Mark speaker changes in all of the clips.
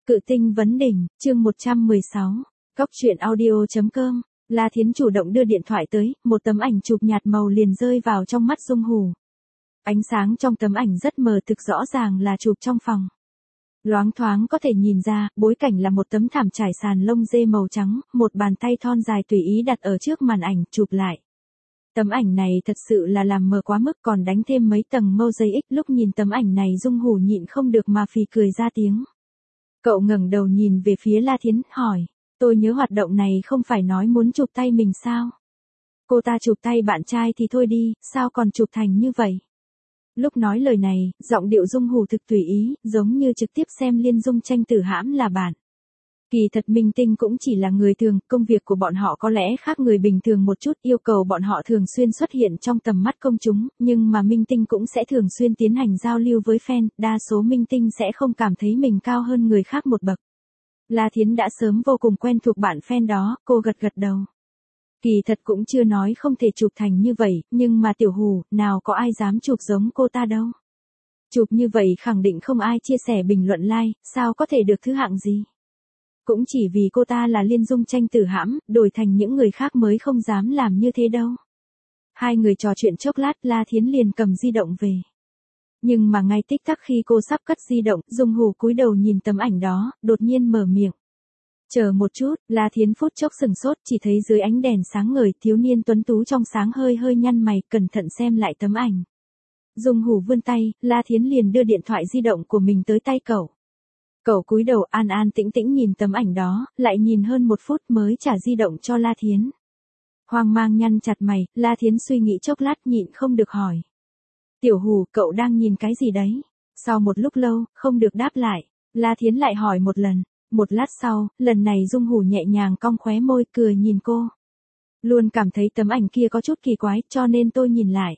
Speaker 1: Cự tinh vấn đỉnh, chương 116. Cóc truyện audio.com. La Thiến chủ động đưa điện thoại tới, một tấm ảnh chụp nhạt màu liền rơi vào trong mắt Dung Hủ. Ánh sáng trong tấm ảnh rất mờ thực rõ ràng là chụp trong phòng. Loáng thoáng có thể nhìn ra, bối cảnh là một tấm thảm trải sàn lông dê màu trắng, một bàn tay thon dài tùy ý đặt ở trước màn ảnh chụp lại. Tấm ảnh này thật sự là làm mờ quá mức, còn đánh thêm mấy tầng mosaic. Lúc nhìn tấm ảnh này Dung Hủ nhịn không được mà phì cười ra tiếng. Cậu ngẩng đầu nhìn về phía La Thiến, hỏi, tôi nhớ hoạt động này không phải nói muốn chụp tay mình sao? Cô ta chụp tay bạn trai thì thôi đi, sao còn chụp thành như vậy? Lúc nói lời này, giọng điệu Dung Hủ thực tùy ý, giống như trực tiếp xem Liên Dung Tranh Tử Hãm là bạn. Kỳ thật minh tinh cũng chỉ là người thường, công việc của bọn họ có lẽ khác người bình thường một chút, yêu cầu bọn họ thường xuyên xuất hiện trong tầm mắt công chúng, nhưng mà minh tinh cũng sẽ thường xuyên tiến hành giao lưu với fan, đa số minh tinh sẽ không cảm thấy mình cao hơn người khác một bậc. La Thiến đã sớm vô cùng quen thuộc bạn fan đó, cô gật gật đầu. Kỳ thật cũng chưa nói không thể chụp thành như vậy, nhưng mà Tiểu Hủ, nào có ai dám chụp giống cô ta đâu. Chụp như vậy khẳng định không ai chia sẻ bình luận like, sao có thể được thứ hạng gì. Cũng chỉ vì cô ta là Liên Dung Tranh Tử Hãm, đổi thành những người khác mới không dám làm như thế đâu. Hai người trò chuyện chốc lát, La Thiến liền cầm di động về. Nhưng mà ngay tích tắc khi cô sắp cất di động, Dung Hủ cúi đầu nhìn tấm ảnh đó, đột nhiên mở miệng. Chờ một chút, La Thiến phút chốc sừng sốt, chỉ thấy dưới ánh đèn sáng ngời, thiếu niên tuấn tú trong sáng hơi hơi nhăn mày, cẩn thận xem lại tấm ảnh. Dung Hủ vươn tay, La Thiến liền đưa điện thoại di động của mình tới tay cậu. Cậu cúi đầu an an tĩnh tĩnh nhìn tấm ảnh đó, lại nhìn hơn một phút mới trả di động cho La Thiến. Hoang mang nhăn chặt mày, La Thiến suy nghĩ chốc lát nhịn không được hỏi. Tiểu Hủ, cậu đang nhìn cái gì đấy? Sau một lúc lâu, không được đáp lại, La Thiến lại hỏi một lần. Một lát sau, lần này Dung Hủ nhẹ nhàng cong khóe môi cười nhìn cô. Luôn cảm thấy tấm ảnh kia có chút kỳ quái, cho nên tôi nhìn lại.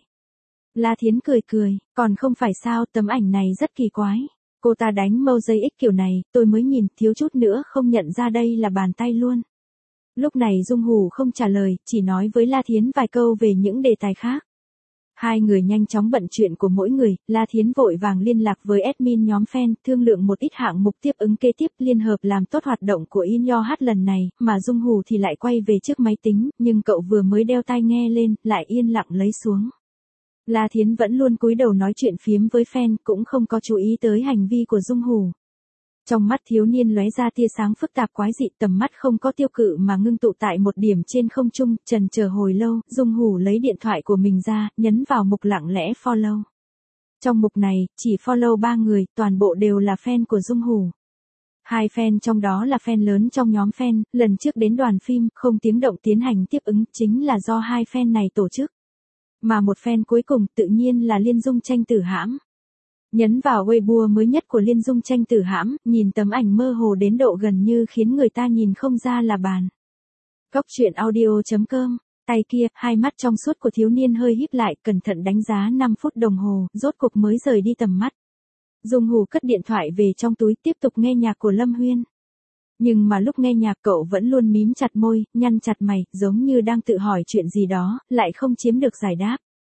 Speaker 1: La Thiến cười cười, còn không phải sao, tấm ảnh này rất kỳ quái. Cô ta đánh mosaic kiểu này, tôi mới nhìn, thiếu chút nữa không nhận ra đây là bàn tay luôn. Lúc này Dung Hủ không trả lời, chỉ nói với La Thiến vài câu về những đề tài khác. Hai người nhanh chóng bận chuyện của mỗi người, La Thiến vội vàng liên lạc với admin nhóm fan, thương lượng một ít hạng mục tiếp ứng kế tiếp, liên hợp làm tốt hoạt động của In Your Heart lần này, mà Dung Hủ thì lại quay về trước máy tính, nhưng cậu vừa mới đeo tai nghe lên, lại yên lặng lấy xuống. La Thiến vẫn luôn cúi đầu nói chuyện phiếm với fan, cũng không có chú ý tới hành vi của Dung Hủ. Trong mắt thiếu niên lóe ra tia sáng phức tạp quái dị, tầm mắt không có tiêu cự mà ngưng tụ tại một điểm trên không trung, chần chờ hồi lâu, Dung Hủ lấy điện thoại của mình ra, nhấn vào mục lặng lẽ follow. Trong mục này, chỉ follow 3 người, toàn bộ đều là fan của Dung Hủ. Hai fan trong đó là fan lớn trong nhóm fan, lần trước đến đoàn phim, không tiếng động tiến hành tiếp ứng, chính là do hai fan này tổ chức. Mà một fan cuối cùng tự nhiên là Liên Dung Tranh Tử Hãm. Nhấn vào Weibo mới nhất của Liên Dung Tranh Tử Hãm, nhìn tấm ảnh mơ hồ đến độ gần như khiến người ta nhìn không ra là bàn. Cóc truyện audio.com. Tay kia, hai mắt trong suốt của thiếu niên hơi híp lại, cẩn thận đánh giá 5 phút đồng hồ, rốt cục mới rời đi tầm mắt. Dung Hủ cất điện thoại về trong túi, tiếp tục nghe nhạc của Lâm Huyên. Nhưng mà lúc nghe nhạc cậu vẫn luôn mím chặt môi, nhăn chặt mày, giống như đang tự hỏi chuyện gì đó, lại không chiếm được giải đáp.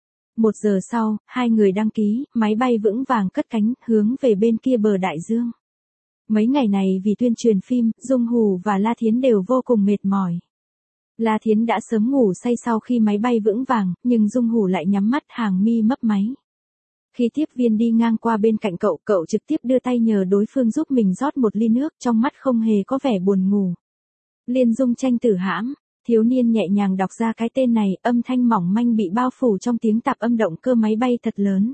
Speaker 1: 1 giờ sau, hai người đăng ký, máy bay vững vàng cất cánh, hướng về bên kia bờ đại dương. Mấy ngày này vì tuyên truyền phim, Dung Hủ và La Thiến đều vô cùng mệt mỏi. La Thiến đã sớm ngủ say sau khi máy bay vững vàng, nhưng Dung Hủ lại nhắm mắt hàng mi mấp máy. Khi tiếp viên đi ngang qua bên cạnh cậu, cậu trực tiếp đưa tay nhờ đối phương giúp mình rót một ly nước, trong mắt không hề có vẻ buồn ngủ. Liên Dung Tranh Tử Hãm. Thiếu niên nhẹ nhàng đọc ra cái tên này, âm thanh mỏng manh bị bao phủ trong tiếng tạp âm động cơ máy bay thật lớn.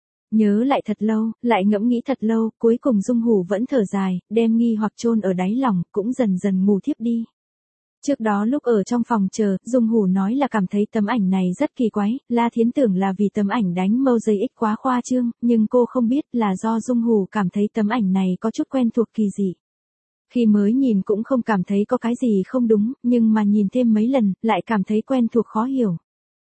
Speaker 1: Nhớ lại thật lâu, lại ngẫm nghĩ thật lâu, cuối cùng Dung Hủ vẫn thở dài, đem nghi hoặc chôn ở đáy lòng, cũng dần dần ngủ thiếp đi. Trước đó lúc ở trong phòng chờ, Dung Hủ nói là cảm thấy tấm ảnh này rất kỳ quái, La Thiến tưởng là vì tấm ảnh đánh mosaic quá khoa trương, nhưng cô không biết là do Dung Hủ cảm thấy tấm ảnh này có chút quen thuộc kỳ dị. Khi mới nhìn cũng không cảm thấy có cái gì không đúng, nhưng mà nhìn thêm mấy lần, lại cảm thấy quen thuộc khó hiểu.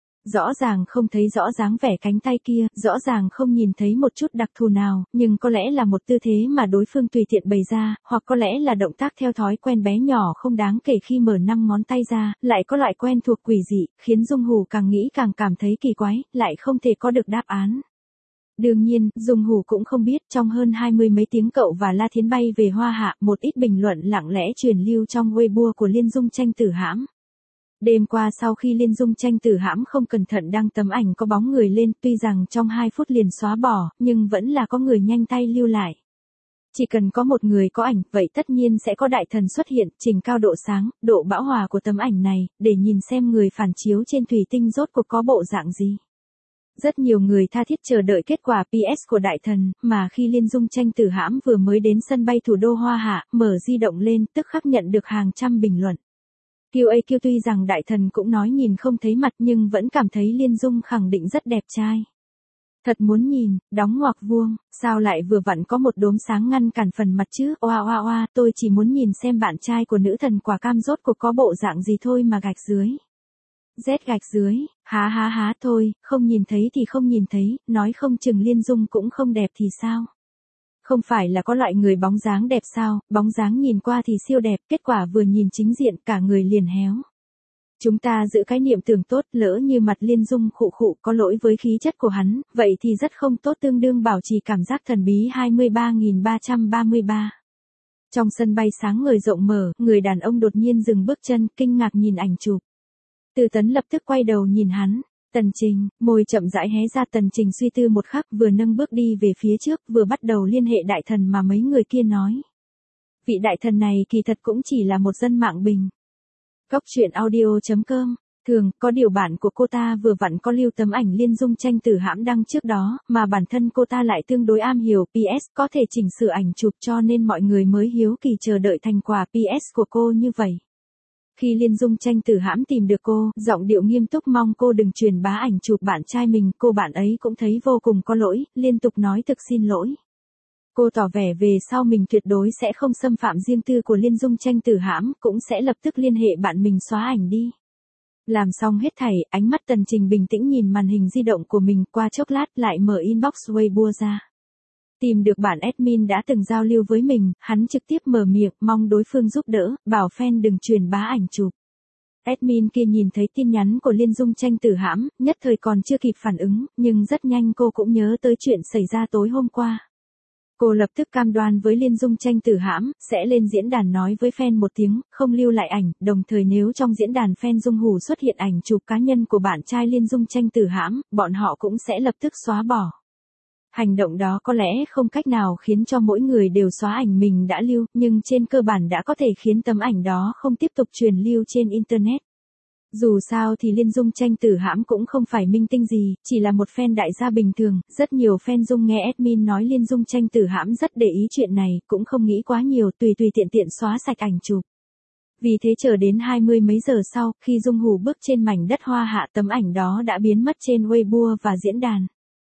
Speaker 1: Rõ ràng không thấy rõ dáng vẻ cánh tay kia, rõ ràng không nhìn thấy một chút đặc thù nào, nhưng có lẽ là một tư thế mà đối phương tùy tiện bày ra, hoặc có lẽ là động tác theo thói quen bé nhỏ không đáng kể khi mở 5 ngón tay ra, lại có loại quen thuộc quỷ dị, khiến Dung Hủ càng nghĩ càng cảm thấy kỳ quái, lại không thể có được đáp án. Đương nhiên, Dung Hủ cũng không biết trong hơn 20 mấy tiếng cậu và La Thiến bay về Hoa Hạ, một ít bình luận lặng lẽ truyền lưu trong Weibo của Liên Dung Tranh Tử Hãm. Đêm qua sau khi Liên Dung Tranh Tử Hãm không cẩn thận đăng tấm ảnh có bóng người lên, tuy rằng trong 2 phút liền xóa bỏ, nhưng vẫn là có người nhanh tay lưu lại. Chỉ cần có một người có ảnh, vậy tất nhiên sẽ có đại thần xuất hiện, chỉnh cao độ sáng, độ bão hòa của tấm ảnh này, để nhìn xem người phản chiếu trên thủy tinh rốt cuộc có bộ dạng gì. Rất nhiều người tha thiết chờ đợi kết quả PS của đại thần, mà khi Liên Dung Tranh Tử Hãm vừa mới đến sân bay thủ đô Hoa Hạ, mở di động lên, tức khắc nhận được hàng trăm bình luận. QAQ tuy rằng đại thần cũng nói nhìn không thấy mặt nhưng vẫn cảm thấy Liên Dung khẳng định rất đẹp trai. Thật muốn nhìn, đóng ngoặc vuông, sao lại vừa vặn có một đốm sáng ngăn cản phần mặt chứ, oa oa oa, tôi chỉ muốn nhìn xem bạn trai của nữ thần quả cam rốt cuộc có bộ dạng gì thôi mà gạch dưới. Z gạch dưới, há thôi, không nhìn thấy thì không nhìn thấy, nói không chừng Liên Dung cũng không đẹp thì sao? Không phải là có loại người bóng dáng đẹp sao, bóng dáng nhìn qua thì siêu đẹp, kết quả vừa nhìn chính diện cả người liền héo. Chúng ta giữ cái niệm tưởng tốt, lỡ như mặt Liên Dung khụ khụ có lỗi với khí chất của hắn, vậy thì rất không tốt, tương đương bảo trì cảm giác thần bí 23.333. Trong sân bay sáng ngời rộng mở, người đàn ông đột nhiên dừng bước chân, kinh ngạc nhìn ảnh chụp. Từ Tấn lập tức quay đầu nhìn hắn. Tần Trình, môi chậm rãi hé ra, Tần Trình suy tư một khắc, vừa nâng bước đi về phía trước, vừa bắt đầu liên hệ đại thần mà mấy người kia nói. Vị đại thần này kỳ thật cũng chỉ là một dân mạng bình. Góc truyện audio.com. Thường, có điều bạn của cô ta vừa vặn có lưu tấm ảnh Liên Dung Tranh Tử Hãm đăng trước đó, mà bản thân cô ta lại tương đối am hiểu PS, có thể chỉnh sửa ảnh chụp, cho nên mọi người mới hiếu kỳ chờ đợi thành quả PS của cô như vậy. Khi Liên Dung Tranh Tử Hãm tìm được cô, giọng điệu nghiêm túc mong cô đừng truyền bá ảnh chụp bạn trai mình, cô bạn ấy cũng thấy vô cùng có lỗi, liên tục nói thực xin lỗi. Cô tỏ vẻ về sau mình tuyệt đối sẽ không xâm phạm riêng tư của Liên Dung Tranh Tử Hãm, cũng sẽ lập tức liên hệ bạn mình xóa ảnh đi. Làm xong hết thảy, ánh mắt Tần Trình bình tĩnh nhìn màn hình di động của mình, qua chốc lát lại mở inbox Weibo ra. Tìm được bản admin đã từng giao lưu với mình, hắn trực tiếp mở miệng mong đối phương giúp đỡ, bảo fan đừng truyền bá ảnh chụp. Admin kia nhìn thấy tin nhắn của Liên Dung Tranh Tử Hãm, nhất thời còn chưa kịp phản ứng, nhưng rất nhanh cô cũng nhớ tới chuyện xảy ra tối hôm qua. Cô lập tức cam đoan với Liên Dung Tranh Tử Hãm, sẽ lên diễn đàn nói với fan một tiếng, không lưu lại ảnh, đồng thời nếu trong diễn đàn fan Dung Hủ xuất hiện ảnh chụp cá nhân của bạn trai Liên Dung Tranh Tử Hãm, bọn họ cũng sẽ lập tức xóa bỏ. Hành động đó có lẽ không cách nào khiến cho mỗi người đều xóa ảnh mình đã lưu, nhưng trên cơ bản đã có thể khiến tấm ảnh đó không tiếp tục truyền lưu trên Internet. Dù sao thì Liên Dung Tranh Tử Hãm cũng không phải minh tinh gì, chỉ là một fan đại gia bình thường, rất nhiều fan Dung nghe admin nói Liên Dung Tranh Tử Hãm rất để ý chuyện này, cũng không nghĩ quá nhiều, tùy tiện tiện xóa sạch ảnh chụp. Vì thế chờ đến 20 mấy giờ sau, khi Dung Hủ bước trên mảnh đất Hoa Hạ, tấm ảnh đó đã biến mất trên Weibo và diễn đàn.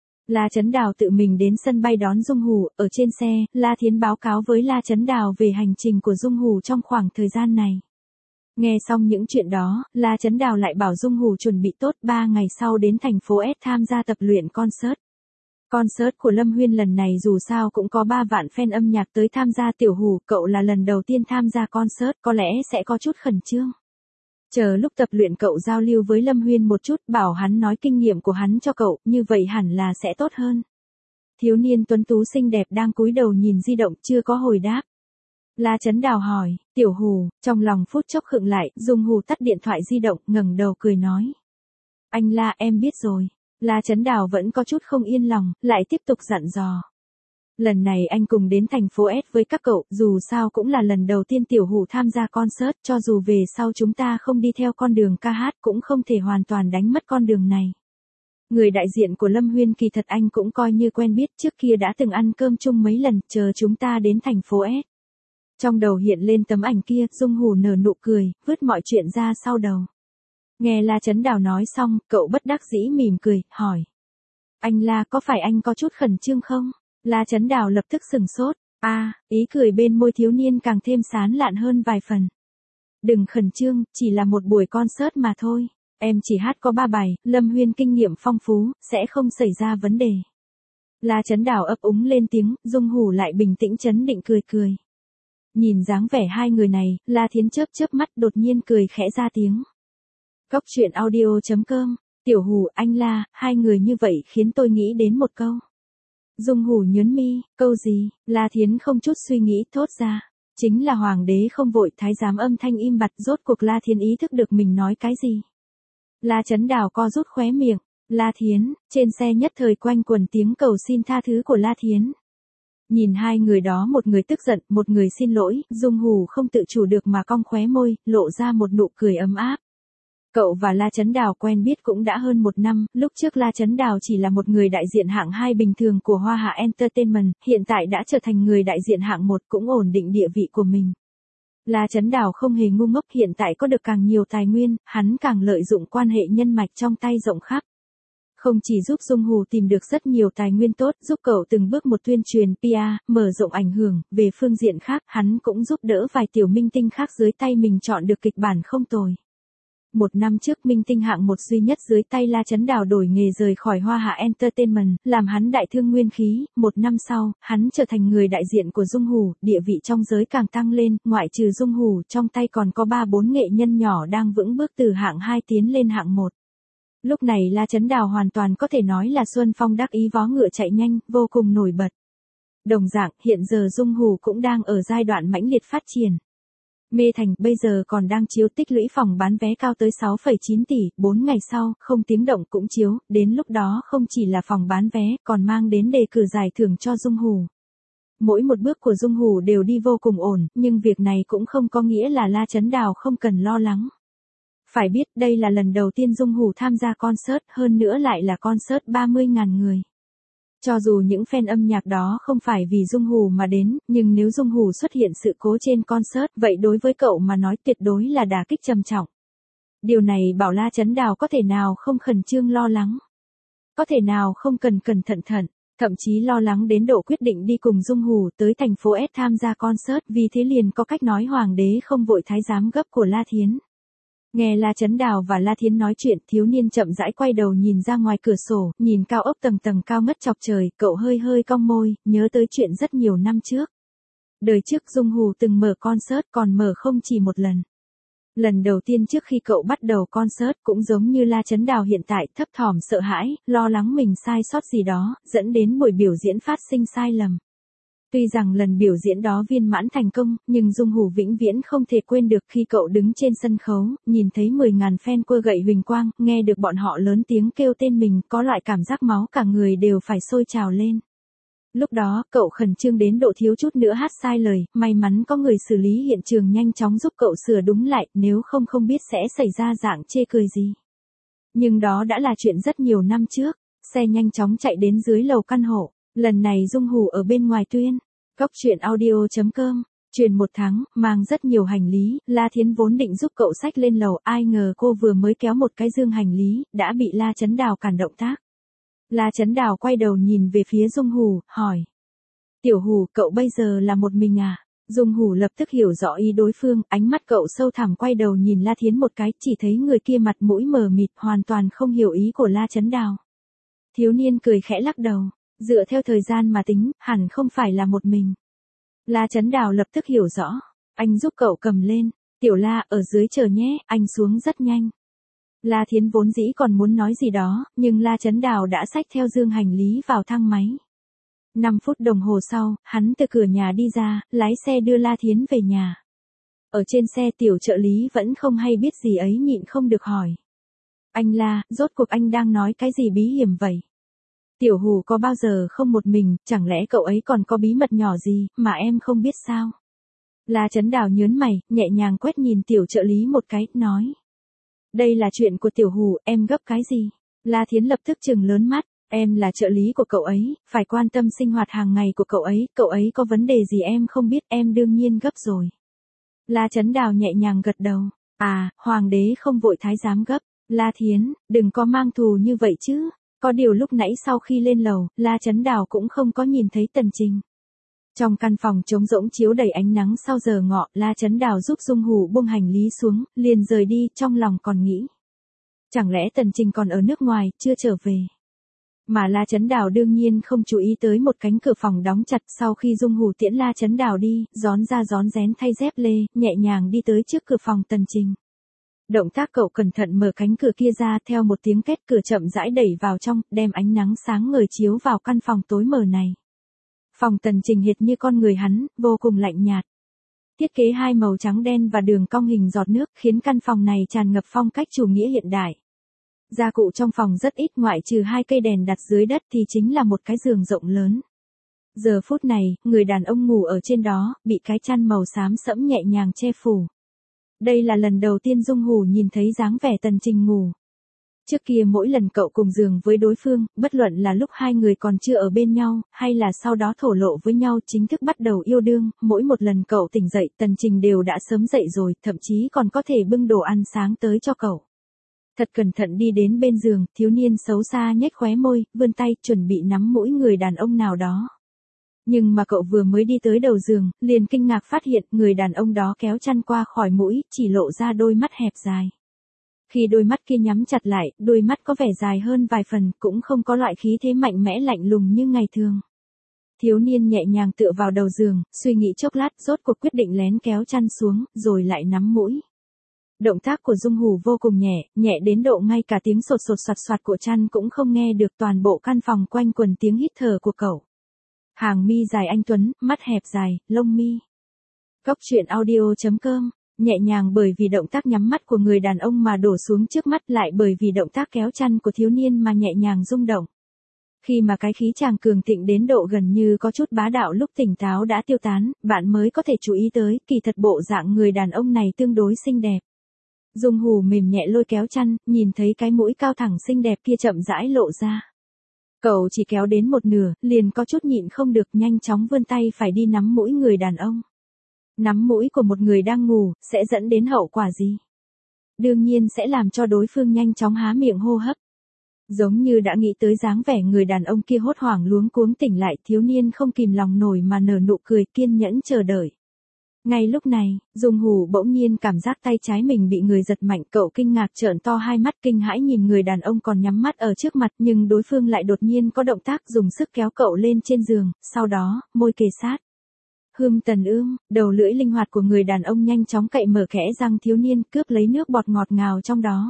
Speaker 1: La Chấn Đào tự mình đến sân bay đón Dung Hủ, ở trên xe, La Thiến báo cáo với La Chấn Đào về hành trình của Dung Hủ trong khoảng thời gian này. Nghe xong những chuyện đó, La Chấn Đào lại bảo Dung Hủ chuẩn bị tốt 3 ngày sau đến thành phố S tham gia tập luyện concert. Concert của Lâm Huyên lần này dù sao cũng có 3 vạn fan âm nhạc tới tham gia. Tiểu Hủ, cậu là lần đầu tiên tham gia concert, có lẽ sẽ có chút khẩn trương. Chờ lúc tập luyện cậu giao lưu với Lâm Huyên một chút, bảo hắn nói kinh nghiệm của hắn cho cậu, như vậy hẳn là sẽ tốt hơn. Thiếu niên tuấn tú xinh đẹp đang cúi đầu nhìn di động chưa có hồi đáp. La Chấn Đào hỏi, Tiểu Hủ, trong lòng phút chốc khựng lại, Dung Hủ tắt điện thoại di động, ngẩng đầu cười nói. Anh La, em biết rồi. La Chấn Đào vẫn có chút không yên lòng, lại tiếp tục dặn dò. Lần này anh cùng đến thành phố S với các cậu, dù sao cũng là lần đầu tiên Tiểu Hủ tham gia concert, cho dù về sau chúng ta không đi theo con đường ca hát cũng không thể hoàn toàn đánh mất con đường này. Người đại diện của Lâm Huyên kỳ thật anh cũng coi như quen biết, trước kia đã từng ăn cơm chung mấy lần, chờ chúng ta đến thành phố S. Trong đầu hiện lên tấm ảnh kia, Dung Hủ nở nụ cười, vứt mọi chuyện ra sau đầu. Nghe La Chấn Đào nói xong, cậu bất đắc dĩ mỉm cười, hỏi. Anh La, có phải anh có chút khẩn trương không? La Chấn Đào lập tức sừng sốt. Ý cười bên môi thiếu niên càng thêm sán lạn hơn vài phần. Đừng khẩn trương, chỉ là một buổi concert mà thôi. Em chỉ hát có 3 bài, Lâm Huyên kinh nghiệm phong phú, sẽ không xảy ra vấn đề. La Chấn Đào ấp úng lên tiếng, Dung Hủ lại bình tĩnh trấn định cười cười. Nhìn dáng vẻ hai người này, La Thiến chớp chớp mắt đột nhiên cười khẽ ra tiếng. Góc truyện audio.com, Tiểu Hủ, anh La, hai người như vậy khiến tôi nghĩ đến một câu. Dung Hủ nhớn mi, câu gì, La Thiến không chút suy nghĩ thốt ra. Chính là hoàng đế không vội, thái giám âm thanh im bặt, rốt cuộc La Thiến ý thức được mình nói cái gì. La Chấn Đào co rút khóe miệng, La Thiến, trên xe nhất thời quanh quẩn tiếng cầu xin tha thứ của La Thiến. Nhìn hai người đó, một người tức giận, một người xin lỗi, Dung Hủ không tự chủ được mà cong khóe môi, lộ ra một nụ cười ấm áp. Cậu và La Chấn Đào quen biết cũng đã hơn 1 năm, lúc trước La Chấn Đào chỉ là một người đại diện hạng 2 bình thường của Hoa Hạ Entertainment, hiện tại đã trở thành người đại diện hạng 1 cũng ổn định địa vị của mình. La Chấn Đào không hề ngu ngốc, hiện tại có được càng nhiều tài nguyên, hắn càng lợi dụng quan hệ nhân mạch trong tay rộng khắp. Không chỉ giúp Dung Hủ tìm được rất nhiều tài nguyên tốt, giúp cậu từng bước một tuyên truyền PR, mở rộng ảnh hưởng, về phương diện khác, hắn cũng giúp đỡ vài tiểu minh tinh khác dưới tay mình chọn được kịch bản không tồi. 1 năm trước minh tinh hạng 1 duy nhất dưới tay La Chấn Đào đổi nghề rời khỏi Hoa Hạ Entertainment, làm hắn đại thương nguyên khí, 1 năm sau, hắn trở thành người đại diện của Dung Hủ, địa vị trong giới càng tăng lên, ngoại trừ Dung Hủ, trong tay còn có 3-4 nghệ nhân nhỏ đang vững bước từ hạng 2 tiến lên hạng 1. Lúc này La Chấn Đào hoàn toàn có thể nói là Xuân Phong đắc ý vó ngựa chạy nhanh, vô cùng nổi bật. Đồng dạng, hiện giờ Dung Hủ cũng đang ở giai đoạn mãnh liệt phát triển. Mê Thành bây giờ còn đang chiếu, tích lũy phòng bán vé cao tới 6,9 tỷ, 4 ngày sau, không tiếng động cũng chiếu, đến lúc đó không chỉ là phòng bán vé, còn mang đến đề cử giải thưởng cho Dung Hủ. Mỗi một bước của Dung Hủ đều đi vô cùng ổn, nhưng việc này cũng không có nghĩa là La Chấn Đào không cần lo lắng. Phải biết đây là lần đầu tiên Dung Hủ tham gia concert, hơn nữa lại là concert 30.000 người. Cho dù những fan âm nhạc đó không phải vì Dung Hủ mà đến, nhưng nếu Dung Hủ xuất hiện sự cố trên concert, vậy đối với cậu mà nói tuyệt đối là đả kích trầm trọng. Điều này bảo La Chấn Đào có thể nào không khẩn trương lo lắng. Có thể nào không cần cẩn thận, thậm chí lo lắng đến độ quyết định đi cùng Dung Hủ tới thành phố S tham gia concert, vì thế liền có cách nói hoàng đế không vội thái giám gấp của La Thiến. Nghe La Chấn Đào và La Thiến nói chuyện, thiếu niên chậm rãi quay đầu nhìn ra ngoài cửa sổ, nhìn cao ốc tầng tầng cao ngất chọc trời, cậu hơi hơi cong môi, nhớ tới chuyện rất nhiều năm trước. Đời trước Dung Hủ từng mở concert, còn mở không chỉ một lần. Lần đầu tiên trước khi cậu bắt đầu concert cũng giống như La Chấn Đào hiện tại, thấp thỏm sợ hãi, lo lắng mình sai sót gì đó, dẫn đến buổi biểu diễn phát sinh sai lầm. Tuy rằng lần biểu diễn đó viên mãn thành công, nhưng Dung Hủ vĩnh viễn không thể quên được khi cậu đứng trên sân khấu, nhìn thấy 10.000 fan quơ gậy huỳnh quang, nghe được bọn họ lớn tiếng kêu tên mình, có loại cảm giác máu cả người đều phải sôi trào lên. Lúc đó, cậu khẩn trương đến độ thiếu chút nữa hát sai lời, may mắn có người xử lý hiện trường nhanh chóng giúp cậu sửa đúng lại, nếu không biết sẽ xảy ra dạng chê cười gì. Nhưng đó đã là chuyện rất nhiều năm trước, xe nhanh chóng chạy đến dưới lầu căn hộ. Lần này Dung Hủ ở bên ngoài tuyên. Cóc truyện audio.com. Truyền 1 tháng, mang rất nhiều hành lý, La Thiến vốn định giúp cậu xách lên lầu, ai ngờ cô vừa mới kéo một cái dương hành lý, đã bị La Chấn Đào cản động tác. La Chấn Đào quay đầu nhìn về phía Dung Hủ, hỏi. Tiểu Hủ, cậu bây giờ là một mình à? Dung Hủ lập tức hiểu rõ ý đối phương, ánh mắt cậu sâu thẳm, quay đầu nhìn La Thiến một cái, chỉ thấy người kia mặt mũi mờ mịt, hoàn toàn không hiểu ý của La Chấn Đào. Thiếu niên cười khẽ lắc đầu. Dựa theo thời gian mà tính, hẳn không phải là một mình. La Chấn Đào lập tức hiểu rõ. Anh giúp cậu cầm lên. Tiểu La, ở dưới chờ nhé, anh xuống rất nhanh. La Thiến vốn dĩ còn muốn nói gì đó, nhưng La Chấn Đào đã xách theo dương hành lý vào thang máy. 5 phút đồng hồ sau, hắn từ cửa nhà đi ra, lái xe đưa La Thiến về nhà. Ở trên xe tiểu trợ lý vẫn không hay biết gì ấy, nhịn không được hỏi. Anh La, rốt cuộc anh đang nói cái gì bí hiểm vậy? Tiểu Hủ có bao giờ không một mình, chẳng lẽ cậu ấy còn có bí mật nhỏ gì, mà em không biết sao? La Chấn Đào nhớn mày, nhẹ nhàng quét nhìn tiểu trợ lý một cái, nói. Đây là chuyện của Tiểu Hủ, em gấp cái gì? La Thiến lập tức trừng lớn mắt, em là trợ lý của cậu ấy, phải quan tâm sinh hoạt hàng ngày của cậu ấy có vấn đề gì em không biết, em đương nhiên gấp rồi. La Chấn Đào nhẹ nhàng gật đầu, à, hoàng đế không vội thái giám gấp, La Thiến, đừng có mang thù như vậy chứ. Có điều lúc nãy sau khi lên lầu, La Chấn Đào cũng không có nhìn thấy Tần Trình. Trong căn phòng trống rỗng chiếu đầy ánh nắng sau giờ ngọ, La Chấn Đào giúp Dung Hủ buông hành lý xuống, liền rời đi, trong lòng còn nghĩ. Chẳng lẽ Tần Trình còn ở nước ngoài, chưa trở về. Mà La Chấn Đào đương nhiên không chú ý tới một cánh cửa phòng đóng chặt, sau khi Dung Hủ tiễn La Chấn Đào đi, rón ra rón rén thay dép lê, nhẹ nhàng đi tới trước cửa phòng Tần Trình. Động tác cậu cẩn thận mở cánh cửa kia ra, theo một tiếng két cửa chậm rãi đẩy vào trong, đem ánh nắng sáng ngời chiếu vào căn phòng tối mờ này. Phòng Tần Trình hệt như con người hắn, vô cùng lạnh nhạt. Thiết kế hai màu trắng đen và đường cong hình giọt nước khiến căn phòng này tràn ngập phong cách chủ nghĩa hiện đại. Gia cụ trong phòng rất ít, ngoại trừ 2 cây đèn đặt dưới đất thì chính là một cái giường rộng lớn. Giờ phút này, người đàn ông ngủ ở trên đó, bị cái chăn màu xám sẫm nhẹ nhàng che phủ. Đây là lần đầu tiên Dung Hủ nhìn thấy dáng vẻ Tần Trình ngủ. Trước kia mỗi lần cậu cùng giường với đối phương, bất luận là lúc hai người còn chưa ở bên nhau, hay là sau đó thổ lộ với nhau chính thức bắt đầu yêu đương, mỗi một lần cậu tỉnh dậy, Tần Trình đều đã sớm dậy rồi, thậm chí còn có thể bưng đồ ăn sáng tới cho cậu. Thật cẩn thận đi đến bên giường, thiếu niên xấu xa nhếch khóe môi, vươn tay, chuẩn bị nắm mũi người đàn ông nào đó. Nhưng mà cậu vừa mới đi tới đầu giường, liền kinh ngạc phát hiện người đàn ông đó kéo chăn qua khỏi mũi, chỉ lộ ra đôi mắt hẹp dài. Khi đôi mắt kia nhắm chặt lại, đôi mắt có vẻ dài hơn vài phần, cũng không có loại khí thế mạnh mẽ lạnh lùng như ngày thường. Thiếu niên nhẹ nhàng tựa vào đầu giường, suy nghĩ chốc lát, rốt cuộc quyết định lén kéo chăn xuống, rồi lại nắm mũi. Động tác của Dung Hủ vô cùng nhẹ, nhẹ đến độ ngay cả tiếng sột sột soạt soạt của chăn cũng không nghe được, toàn bộ căn phòng quanh quẩn tiếng hít thở của cậu. Hàng mi dài anh tuấn, mắt hẹp dài, lông mi. Cốc truyện audio.com, nhẹ nhàng bởi vì động tác nhắm mắt của người đàn ông mà đổ xuống trước mắt, lại bởi vì động tác kéo chăn của thiếu niên mà nhẹ nhàng rung động. Khi mà cái khí chàng cường thịnh đến độ gần như có chút bá đạo lúc tỉnh táo đã tiêu tán, bạn mới có thể chú ý tới, kỳ thật bộ dạng người đàn ông này tương đối xinh đẹp. Dung Hủ mềm nhẹ lôi kéo chăn, nhìn thấy cái mũi cao thẳng xinh đẹp kia chậm rãi lộ ra. Cậu chỉ kéo đến một nửa, liền có chút nhịn không được, nhanh chóng vươn tay phải đi nắm mũi người đàn ông. Nắm mũi của một người đang ngủ, sẽ dẫn đến hậu quả gì? Đương nhiên sẽ làm cho đối phương nhanh chóng há miệng hô hấp. Giống như đã nghĩ tới dáng vẻ người đàn ông kia hốt hoảng luống cuống tỉnh lại, thiếu niên không kìm lòng nổi mà nở nụ cười, kiên nhẫn chờ đợi. Ngay lúc này, Dung Hủ bỗng nhiên cảm giác tay trái mình bị người giật mạnh, cậu kinh ngạc trợn to hai mắt kinh hãi nhìn người đàn ông còn nhắm mắt ở trước mặt, nhưng đối phương lại đột nhiên có động tác dùng sức kéo cậu lên trên giường, sau đó, môi kề sát. Tần ương, đầu lưỡi linh hoạt của người đàn ông nhanh chóng cậy mở kẽ răng thiếu niên, cướp lấy nước bọt ngọt ngào trong đó.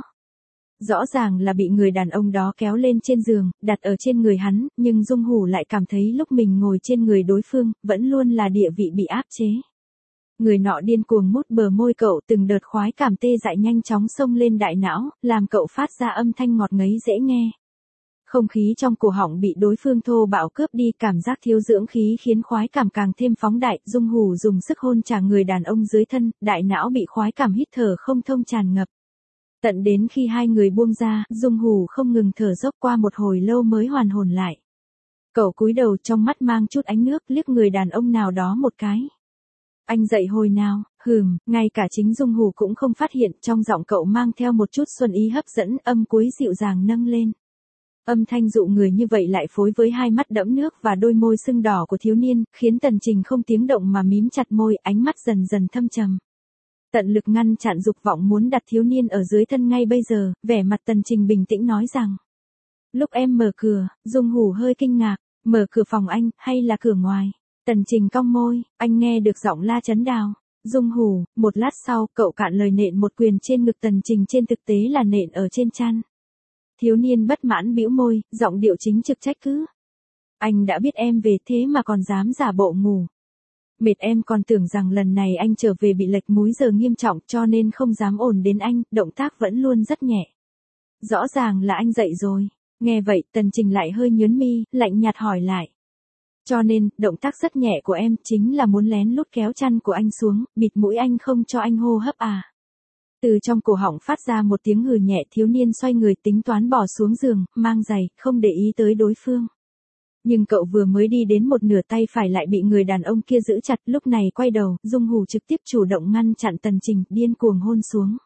Speaker 1: Rõ ràng là bị người đàn ông đó kéo lên trên giường, đặt ở trên người hắn, nhưng Dung Hủ lại cảm thấy lúc mình ngồi trên người đối phương, vẫn luôn là địa vị bị áp chế. Người nọ điên cuồng mút bờ môi cậu, từng đợt khoái cảm tê dại nhanh chóng xông lên đại não, làm cậu phát ra âm thanh ngọt ngấy dễ nghe. Không khí trong cổ họng bị đối phương thô bạo cướp đi, cảm giác thiếu dưỡng khí khiến khoái cảm càng thêm phóng đại. Dung Hủ dùng sức hôn trả người đàn ông dưới thân, đại não bị khoái cảm hít thở không thông tràn ngập. Tận đến khi hai người buông ra, Dung Hủ không ngừng thở dốc, qua một hồi lâu mới hoàn hồn lại. Cậu cúi đầu, trong mắt mang chút ánh nước, liếc người đàn ông nào đó một cái. Anh dậy hồi nào? Ngay cả chính Dung Hủ cũng không phát hiện, trong giọng cậu mang theo một chút xuân ý hấp dẫn, âm cuối dịu dàng nâng lên. Âm thanh dụ người như vậy lại phối với hai mắt đẫm nước và đôi môi sưng đỏ của thiếu niên, khiến Tần Trình không tiếng động mà mím chặt môi, ánh mắt dần dần thâm trầm. Tận lực ngăn chặn dục vọng muốn đặt thiếu niên ở dưới thân ngay bây giờ, vẻ mặt Tần Trình bình tĩnh nói rằng. Lúc em mở cửa, Dung Hủ hơi kinh ngạc, mở cửa phòng anh, hay là cửa ngoài? Tần Trình cong môi, anh nghe được giọng La Chấn Đào. Dung Hủ, một lát sau, cậu cạn lời nện một quyền trên ngực Tần Trình, trên thực tế là nện ở trên chăn. Thiếu niên bất mãn bĩu môi, giọng điệu chính trực trách cứ. Anh đã biết em về thế mà còn dám giả bộ ngủ. Mệt, em còn tưởng rằng lần này anh trở về bị lệch múi giờ nghiêm trọng cho nên không dám ồn đến anh, động tác vẫn luôn rất nhẹ. Rõ ràng là anh dậy rồi. Nghe vậy, Tần Trình lại hơi nhớn mi, lạnh nhạt hỏi lại. Cho nên, động tác rất nhẹ của em chính là muốn lén lút kéo chăn của anh xuống, bịt mũi anh không cho anh hô hấp à? Từ trong cổ họng phát ra một tiếng hừ nhẹ, thiếu niên xoay người tính toán bỏ xuống giường, mang giày, không để ý tới đối phương. Nhưng cậu vừa mới đi đến một nửa, tay phải lại bị người đàn ông kia giữ chặt, lúc này quay đầu, Dung Hủ trực tiếp chủ động ngăn chặn Tần Trình, điên cuồng hôn xuống.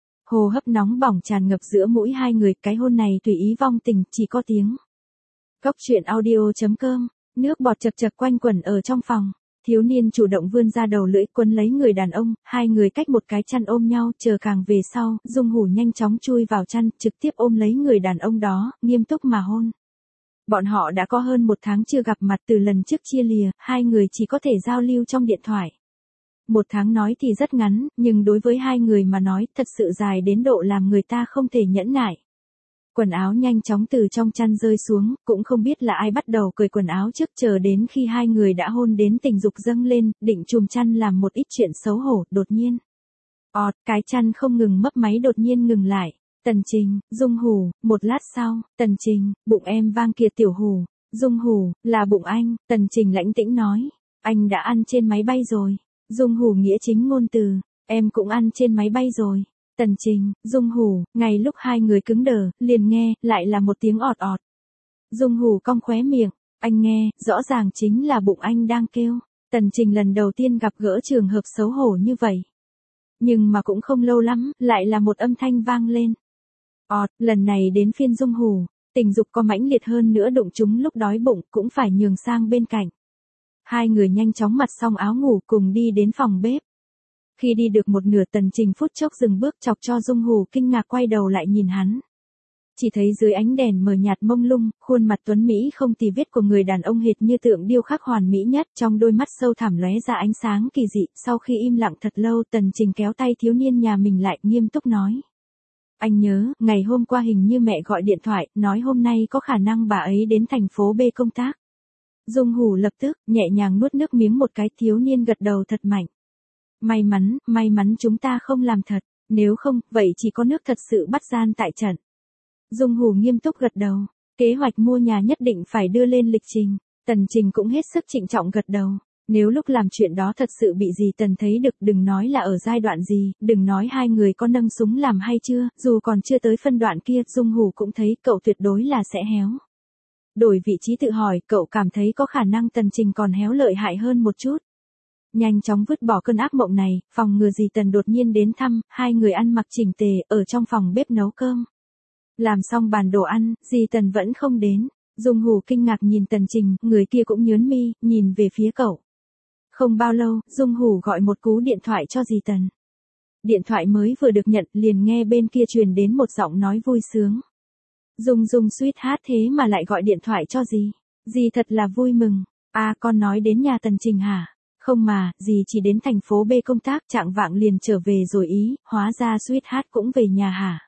Speaker 1: Hô hấp nóng bỏng tràn ngập giữa mũi hai người, cái hôn này tùy ý vong tình, chỉ có tiếng. Cốc truyện audio.com, nước bọt chật chật quanh quẩn ở trong phòng. Thiếu niên chủ động vươn ra đầu lưỡi quấn lấy người đàn ông, hai người cách một cái chăn ôm nhau, chờ càng về sau, Dung Hủ nhanh chóng chui vào chăn, trực tiếp ôm lấy người đàn ông đó, nghiêm túc mà hôn. Bọn họ đã có hơn 1 tháng chưa gặp mặt, từ lần trước chia lìa, hai người chỉ có thể giao lưu trong điện thoại. 1 tháng nói thì rất ngắn, nhưng đối với hai người mà nói thật sự dài đến độ làm người ta không thể nhẫn nại. Quần áo nhanh chóng từ trong chăn rơi xuống, cũng không biết là ai bắt đầu cởi quần áo trước, chờ đến khi hai người đã hôn đến tình dục dâng lên, định chùm chăn làm một ít chuyện xấu hổ, đột nhiên. Cái chăn không ngừng mấp máy đột nhiên ngừng lại. Tần Trình, Dung Hủ, một lát sau, Tần Trình, bụng em vang kìa Tiểu Hủ, Dung Hủ, là bụng anh, Tần Trình lãnh tĩnh nói, anh đã ăn trên máy bay rồi. Dung Hủ nghĩa chính ngôn từ, em cũng ăn trên máy bay rồi. Tần Trình, Dung Hủ, ngay lúc hai người cứng đờ, liền nghe, lại là một tiếng ọt ọt. Dung Hủ cong khóe miệng, anh nghe, rõ ràng chính là bụng anh đang kêu. Tần Trình lần đầu tiên gặp gỡ trường hợp xấu hổ như vậy. Nhưng mà cũng không lâu lắm, lại là một âm thanh vang lên. Lần này đến phiên Dung Hủ, tình dục có mãnh liệt hơn nữa đụng chúng lúc đói bụng cũng phải nhường sang bên cạnh. Hai người nhanh chóng mặc xong áo ngủ cùng đi đến phòng bếp. Khi đi được một nửa Tần Trình phút chốc dừng bước chọc cho Dung Hủ kinh ngạc quay đầu lại nhìn hắn. Chỉ thấy dưới ánh đèn mờ nhạt mông lung, khuôn mặt tuấn Mỹ không tì vết của người đàn ông hệt như tượng điêu khắc hoàn mỹ nhất, trong đôi mắt sâu thẳm lóe ra ánh sáng kỳ dị. Sau khi im lặng thật lâu Tần Trình kéo tay thiếu niên nhà mình lại nghiêm túc nói. Anh nhớ, ngày hôm qua hình như mẹ gọi điện thoại, nói hôm nay có khả năng bà ấy đến thành phố B công tác. Dung Hủ lập tức, nhẹ nhàng nuốt nước miếng một cái, thiếu niên gật đầu thật mạnh. May mắn chúng ta không làm thật, nếu không, vậy chỉ có nước thật sự bắt gian tại trận. Dung Hủ nghiêm túc gật đầu, kế hoạch mua nhà nhất định phải đưa lên lịch trình. Tần Trình cũng hết sức trịnh trọng gật đầu. Nếu lúc làm chuyện đó thật sự bị dì Tần thấy được, đừng nói là ở giai đoạn gì, đừng nói hai người có nâng súng làm hay chưa, dù còn chưa tới phân đoạn kia, Dung Hủ cũng thấy cậu tuyệt đối là sẽ héo. Đổi vị trí tự hỏi, cậu cảm thấy có khả năng Tần Trình còn héo lợi hại hơn một chút. Nhanh chóng vứt bỏ cơn ác mộng này, phòng ngừa dì Tần đột nhiên đến thăm, hai người ăn mặc chỉnh tề, ở trong phòng bếp nấu cơm. Làm xong bàn đồ ăn, dì Tần vẫn không đến. Dung Hủ kinh ngạc nhìn Tần Trình, người kia cũng nhớn mi, nhìn về phía cậu. Không bao lâu, Dung Hủ gọi một cú điện thoại cho dì Tần. Điện thoại mới vừa được nhận, liền nghe bên kia truyền đến một giọng nói vui sướng. Dung sweetheart, thế mà lại gọi điện thoại cho dì. Dì thật là vui mừng. Con nói đến nhà Tần Trình hả? Không mà, dì chỉ đến thành phố B công tác, trạng vạng liền trở về rồi ý, hóa ra sweetheart cũng về nhà hả?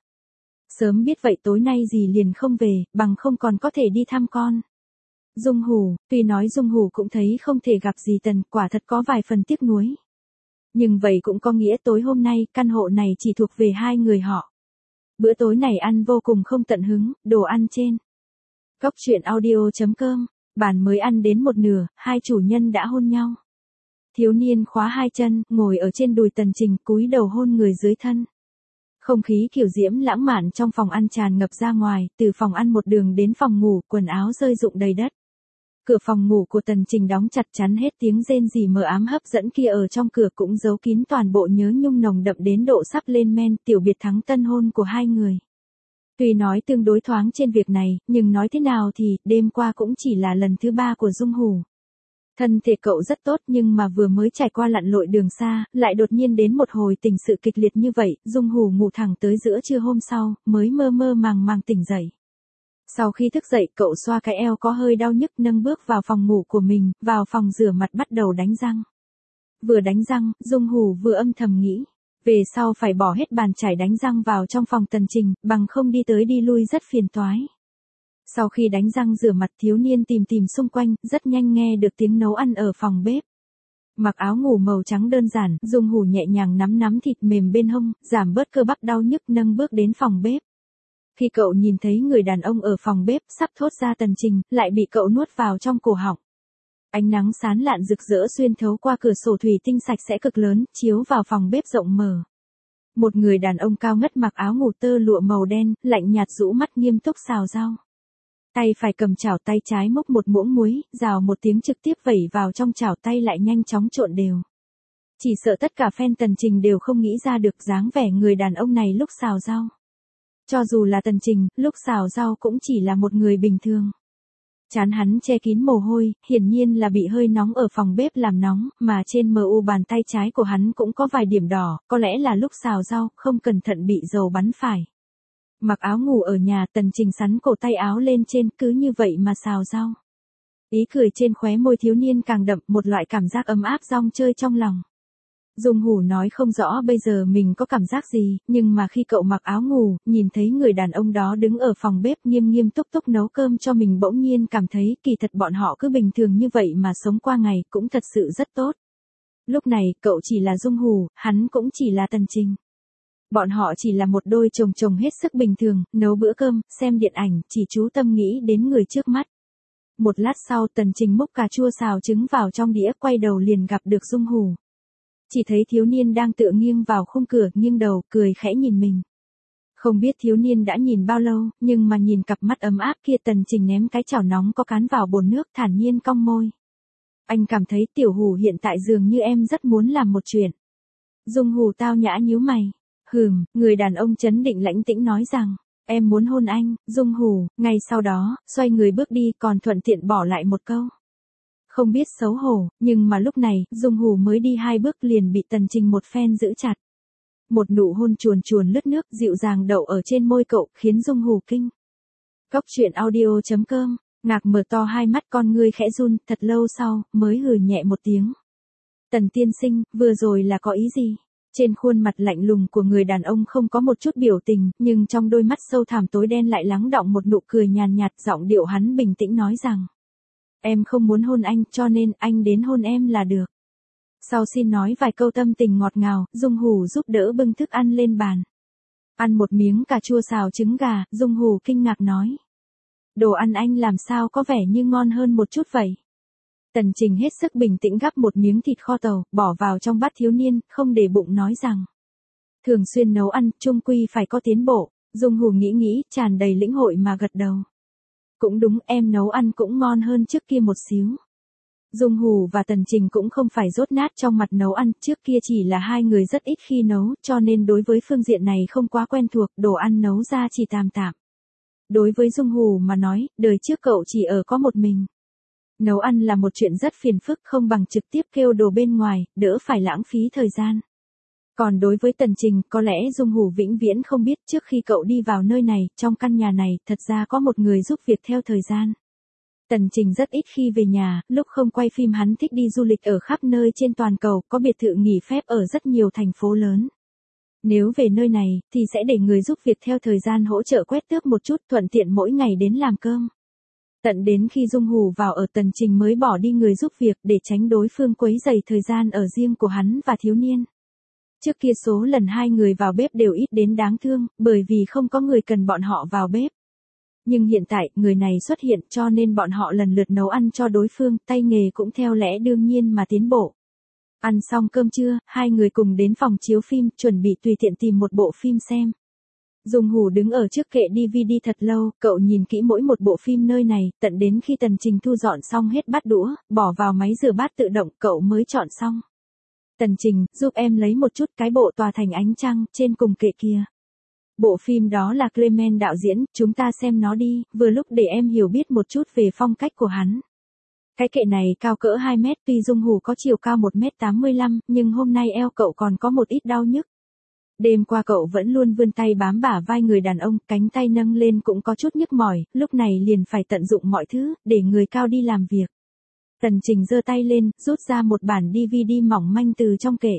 Speaker 1: Sớm biết vậy tối nay dì liền không về, bằng không còn có thể đi thăm con. Dung Hủ, tuy nói Dung Hủ cũng thấy không thể gặp dì Tần, quả thật có vài phần tiếc nuối. Nhưng vậy cũng có nghĩa tối hôm nay, căn hộ này chỉ thuộc về hai người họ. Bữa tối này ăn vô cùng không tận hứng, đồ ăn trên. Cóc truyện audio.com, bản mới ăn đến một nửa, hai chủ nhân đã hôn nhau. Thiếu niên khóa hai chân, ngồi ở trên đùi Tần Trình, cúi đầu hôn người dưới thân. Không khí kiểu diễm lãng mạn trong phòng ăn tràn ngập ra ngoài, từ phòng ăn một đường đến phòng ngủ, quần áo rơi rụng đầy đất. Cửa phòng ngủ của Tần Trình đóng chặt chắn hết tiếng rên rỉ mờ ám hấp dẫn kia, ở trong cửa cũng giấu kín toàn bộ nhớ nhung nồng đậm đến độ sắp lên men, tiểu biệt thắng tân hôn của hai người. Tuy nói tương đối thoáng trên việc này, nhưng nói thế nào thì, đêm qua cũng chỉ là lần thứ 3 của Dung Hủ. Thân thể cậu rất tốt nhưng mà vừa mới trải qua lặn lội đường xa, lại đột nhiên đến một hồi tình sự kịch liệt như vậy, Dung Hủ ngủ thẳng tới giữa trưa hôm sau, mới mơ mơ màng màng tỉnh dậy. Sau khi thức dậy, cậu xoa cái eo có hơi đau nhức, nâng bước vào phòng ngủ của mình, vào phòng rửa mặt bắt đầu đánh răng. Vừa đánh răng, Dung Hủ vừa âm thầm nghĩ, về sau phải bỏ hết bàn chải đánh răng vào trong phòng Tần Trình, bằng không đi tới đi lui rất phiền toái. Sau khi đánh răng rửa mặt, thiếu niên tìm xung quanh, rất nhanh nghe được tiếng nấu ăn ở phòng bếp. Mặc áo ngủ màu trắng đơn giản, Dung Hủ nhẹ nhàng nắm thịt mềm bên hông, giảm bớt cơ bắp đau nhức, nâng bước đến phòng bếp. Khi cậu nhìn thấy người đàn ông ở phòng bếp, sắp thốt ra Tần Trình, lại bị cậu nuốt vào trong cổ họng. Ánh nắng sáng lạn rực rỡ xuyên thấu qua cửa sổ thủy tinh sạch sẽ cực lớn, chiếu vào phòng bếp rộng mở. Một người đàn ông cao ngất mặc áo ngủ tơ lụa màu đen, lạnh nhạt rũ mắt nghiêm túc xào rau. Tay phải cầm chảo, tay trái múc một muỗng muối, rào một tiếng trực tiếp vẩy vào trong chảo, tay lại nhanh chóng trộn đều. Chỉ sợ tất cả fan Tần Trình đều không nghĩ ra được dáng vẻ người đàn ông này lúc xào rau. Cho dù là Tần Trình, lúc xào rau cũng chỉ là một người bình thường. Trán hắn che kín mồ hôi, hiển nhiên là bị hơi nóng ở phòng bếp làm nóng, mà trên mu bàn tay trái của hắn cũng có vài điểm đỏ, có lẽ là lúc xào rau, không cẩn thận bị dầu bắn phải. Mặc áo ngủ ở nhà, Tần Trình sắn cổ tay áo lên trên, cứ như vậy mà xào rau. Ý cười trên khóe môi thiếu niên càng đậm, một loại cảm giác ấm áp rong chơi trong lòng. Dung Hủ nói không rõ bây giờ mình có cảm giác gì, nhưng mà khi cậu mặc áo ngủ, nhìn thấy người đàn ông đó đứng ở phòng bếp nghiêm nghiêm túc túc nấu cơm cho mình bỗng nhiên cảm thấy kỳ thật bọn họ cứ bình thường như vậy mà sống qua ngày cũng thật sự rất tốt. Lúc này cậu chỉ là Dung Hủ, hắn cũng chỉ là Tần Trình. Bọn họ chỉ là một đôi chồng chồng hết sức bình thường, nấu bữa cơm, xem điện ảnh, chỉ chú tâm nghĩ đến người trước mắt. Một lát sau Tần Trình múc cà chua xào trứng vào trong đĩa, quay đầu liền gặp được Dung Hủ. Chỉ thấy thiếu niên đang tựa nghiêng vào khung cửa, nghiêng đầu, cười khẽ nhìn mình. Không biết thiếu niên đã nhìn bao lâu, nhưng mà nhìn cặp mắt ấm áp kia Tần Trình ném cái chảo nóng có cán vào bồn nước, thản nhiên cong môi. Anh cảm thấy Tiểu Hủ hiện tại dường như em rất muốn làm một chuyện. Dung Hủ tao nhã nhíu mày. Người đàn ông trấn định lãnh tĩnh nói rằng, em muốn hôn anh, Dung Hủ, ngay sau đó, xoay người bước đi còn thuận tiện bỏ lại một câu. Không biết xấu hổ, nhưng mà lúc này, Dung Hủ mới đi 2 bước liền bị Tần Trình một phen giữ chặt. Một nụ hôn chuồn chuồn lướt nước dịu dàng đậu ở trên môi cậu, khiến Dung Hủ kinh. Cóc truyện audio.com, Ngạc mở to hai mắt con ngươi khẽ run, thật lâu sau, mới hừ nhẹ một tiếng. Tần tiên sinh, vừa rồi là có ý gì? Trên khuôn mặt lạnh lùng của người đàn ông không có một chút biểu tình, nhưng trong đôi mắt sâu thẳm tối đen lại lắng đọng một nụ cười nhàn nhạt, giọng điệu hắn bình tĩnh nói rằng. Em không muốn hôn anh, cho nên anh đến hôn em là được. Sau xin nói vài câu tâm tình ngọt ngào, Dung Hủ giúp đỡ bưng thức ăn lên bàn. Ăn một miếng cà chua xào trứng gà, Dung Hủ kinh ngạc nói. Đồ ăn anh làm sao có vẻ như ngon hơn một chút vậy? Tần Trình hết sức bình tĩnh gắp một miếng thịt kho tàu, bỏ vào trong bát thiếu niên, không để bụng nói rằng. Thường xuyên nấu ăn, chung quy phải có tiến bộ. Dung Hủ nghĩ, tràn đầy lĩnh hội mà gật đầu. Cũng đúng, em nấu ăn cũng ngon hơn trước kia một xíu. Dung Hủ và Tần Trình cũng không phải dốt nát trong mặt nấu ăn, trước kia chỉ là hai người rất ít khi nấu, cho nên đối với phương diện này không quá quen thuộc, đồ ăn nấu ra chỉ tạm tạm. Đối với Dung Hủ mà nói, đời trước cậu chỉ ở có một mình. Nấu ăn là một chuyện rất phiền phức, không bằng trực tiếp kêu đồ bên ngoài, đỡ phải lãng phí thời gian. Còn đối với Tần Trình, có lẽ Dung Hủ vĩnh viễn không biết trước khi cậu đi vào nơi này, trong căn nhà này, thật ra có một người giúp việc theo thời gian. Tần Trình rất ít khi về nhà, lúc không quay phim hắn thích đi du lịch ở khắp nơi trên toàn cầu, có biệt thự nghỉ phép ở rất nhiều thành phố lớn. Nếu về nơi này, thì sẽ để người giúp việc theo thời gian hỗ trợ quét tước một chút, thuận tiện mỗi ngày đến làm cơm. Tận đến khi Dung Hủ vào ở Tần Trình mới bỏ đi người giúp việc để tránh đối phương quấy rầy thời gian ở riêng của hắn và thiếu niên. Trước kia số lần hai người vào bếp đều ít đến đáng thương, bởi vì không có người cần bọn họ vào bếp. Nhưng hiện tại, người này xuất hiện cho nên bọn họ lần lượt nấu ăn cho đối phương, tay nghề cũng theo lẽ đương nhiên mà tiến bộ. Ăn xong cơm trưa, hai người cùng đến phòng chiếu phim, chuẩn bị tùy tiện tìm một bộ phim xem. Dung Hủ đứng ở trước kệ DVD thật lâu, cậu nhìn kỹ mỗi một bộ phim nơi này, tận đến khi Tần Trình thu dọn xong hết bát đũa, bỏ vào máy rửa bát tự động, cậu mới chọn xong. Tần Trình, giúp em lấy một chút cái bộ Tòa Thành Ánh Trăng, trên cùng kệ kia. Bộ phim đó là Clement đạo diễn, chúng ta xem nó đi, vừa lúc để em hiểu biết một chút về phong cách của hắn. Cái kệ này cao cỡ 2 mét, tuy Dung Hủ có chiều cao 1m85, nhưng hôm nay eo cậu còn có một ít đau nhức. Đêm qua cậu vẫn luôn vươn tay bám bả vai người đàn ông, cánh tay nâng lên cũng có chút nhức mỏi, lúc này liền phải tận dụng mọi thứ, để người cao đi làm việc. Tần Trình giơ tay lên, rút ra một bản DVD mỏng manh từ trong kệ.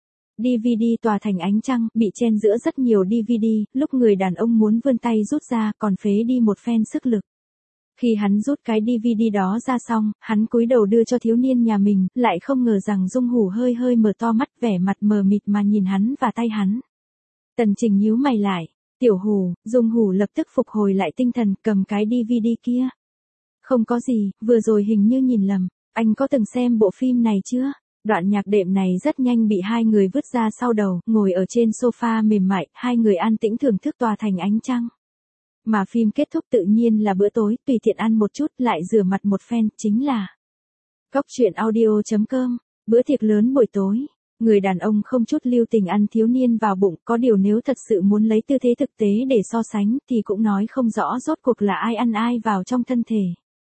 Speaker 1: DVD Tòa Thành Ánh Trăng, bị chen giữa rất nhiều DVD, lúc người đàn ông muốn vươn tay rút ra, còn phế đi một phen sức lực. Khi hắn rút cái DVD đó ra xong, hắn cúi đầu đưa cho thiếu niên nhà mình, lại không ngờ rằng Dung Hủ hơi hơi mở to mắt, vẻ mặt mờ mịt mà nhìn hắn và tay hắn. Tần Trình nhíu mày lại, Tiểu Hủ, Dung Hủ lập tức phục hồi lại tinh thần, cầm cái DVD kia. Không có gì, vừa rồi hình như nhìn lầm, anh có từng xem bộ phim này chưa? Đoạn nhạc đệm này rất nhanh bị hai người vứt ra sau đầu, ngồi ở trên sofa mềm mại, hai người an tĩnh thưởng thức Tòa Thành Ánh Trăng. Mà phim kết thúc tự nhiên là bữa tối, tùy tiện ăn một chút, lại rửa mặt một phen, chính là Cóc truyện audio.com, bữa tiệc lớn buổi tối. Người đàn ông không chút lưu tình ăn thiếu niên vào bụng, có điều nếu thật sự muốn lấy tư thế thực tế để so sánh, thì cũng nói không rõ rốt cuộc là ai ăn ai vào trong thân thể.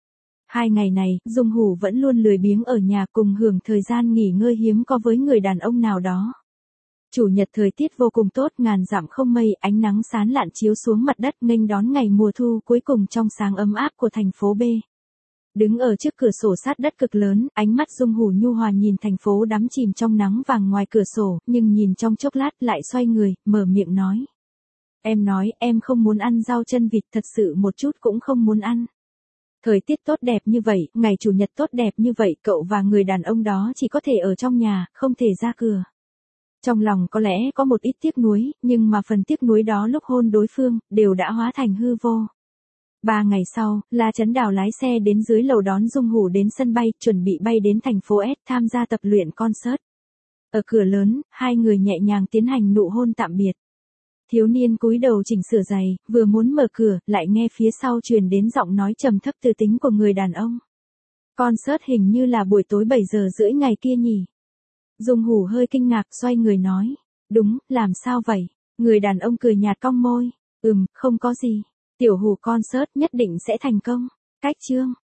Speaker 1: 2 ngày này, Dung Hủ vẫn luôn lười biếng ở nhà cùng hưởng thời gian nghỉ ngơi hiếm có với người đàn ông nào đó. Chủ nhật thời tiết vô cùng tốt, ngàn dặm không mây, ánh nắng sáng lạn chiếu xuống mặt đất nghênh đón ngày mùa thu cuối cùng trong sáng ấm áp của thành phố B. Đứng ở trước cửa sổ sát đất cực lớn, ánh mắt Dung Hủ nhu hòa nhìn thành phố đắm chìm trong nắng vàng ngoài cửa sổ, nhưng nhìn trong chốc lát lại xoay người, mở miệng nói. Em nói, em không muốn ăn rau chân vịt, thật sự một chút cũng không muốn ăn. Thời tiết tốt đẹp như vậy, ngày chủ nhật tốt đẹp như vậy, cậu và người đàn ông đó chỉ có thể ở trong nhà, không thể ra cửa. Trong lòng có lẽ có một ít tiếc nuối, nhưng mà phần tiếc nuối đó lúc hôn đối phương, đều đã hóa thành hư vô. 3 ngày sau, La Chấn Đào lái xe đến dưới lầu đón Dung Hủ đến sân bay, chuẩn bị bay đến thành phố S tham gia tập luyện concert. Ở cửa lớn, hai người nhẹ nhàng tiến hành nụ hôn tạm biệt. Thiếu niên cúi đầu chỉnh sửa giày, vừa muốn mở cửa, lại nghe phía sau truyền đến giọng nói trầm thấp tư tính của người đàn ông. Concert hình như là buổi tối 7:30 ngày kia nhỉ? Dung Hủ hơi kinh ngạc xoay người nói. Đúng, làm sao vậy? Người đàn ông cười nhạt cong môi. Không có gì. Tiểu Hủ concert nhất định sẽ thành công. Cách chương.